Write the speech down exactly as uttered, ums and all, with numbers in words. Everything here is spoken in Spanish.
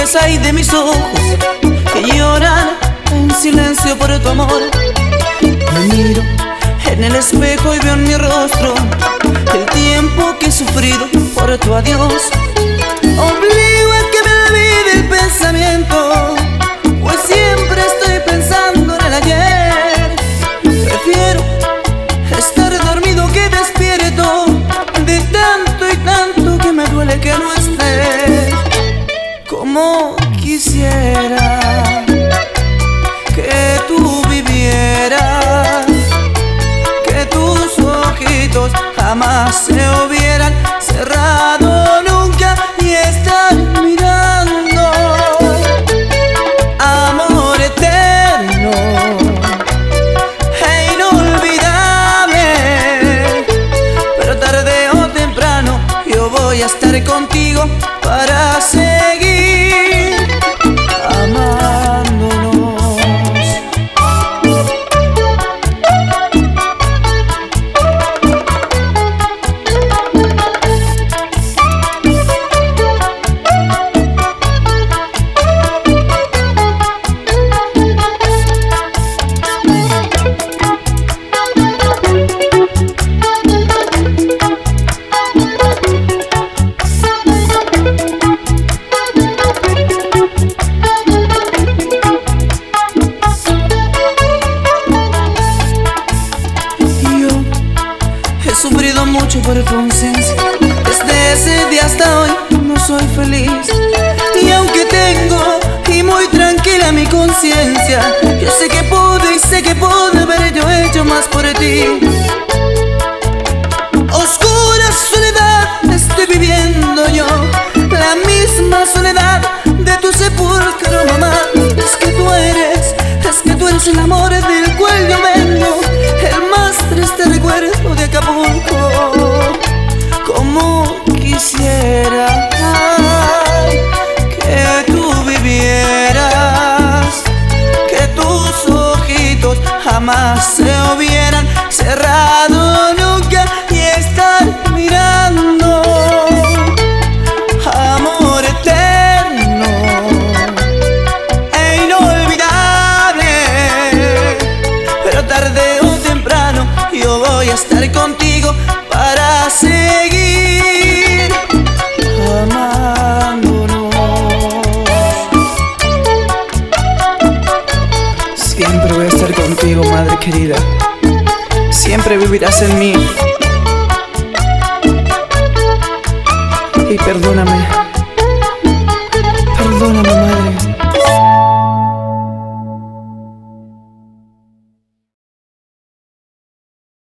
lágrimas hay de mis ojos que lloran en silencio por tu amor. Me miro en el espejo y veo en mi rostro el tiempo que he sufrido por tu adiós. Obligo a que me olvide el pensamiento, pues siempre estoy pensando en el ayer. Prefiero estar dormido que despierto, de tanto y tanto que me duele que no estés. Como quisiera que tú vivieras, que tus ojitos jamás se hubieran cerrado nunca y estar mirando. Amor eterno e inolvidable, pero tarde o temprano yo voy a estar contigo para seguir amándonos. He sufrido mucho por tu ausencia, desde ese día hasta hoy no soy feliz. Y aunque tengo y muy tranquila mi conciencia, yo sé que pude y sé que pude haber yo hecho más por ti. Oscura soledad estoy viviendo yo, la misma soledad de tu sepulcro, mamá. Es que tú eres, es que tú eres el amor del cual yo vengo, el más triste recuerdo de Acapulco. Como quisiera, ay, que tú vivieras, que tus ojitos jamás se hubieran cerrado nunca y estar mirando. Amor eterno e inolvidable, pero tarde o temprano yo voy a estar contigo para seguir amándonos. Siempre voy a estar contigo, madre querida. Siempre vivirás en mí. Y perdóname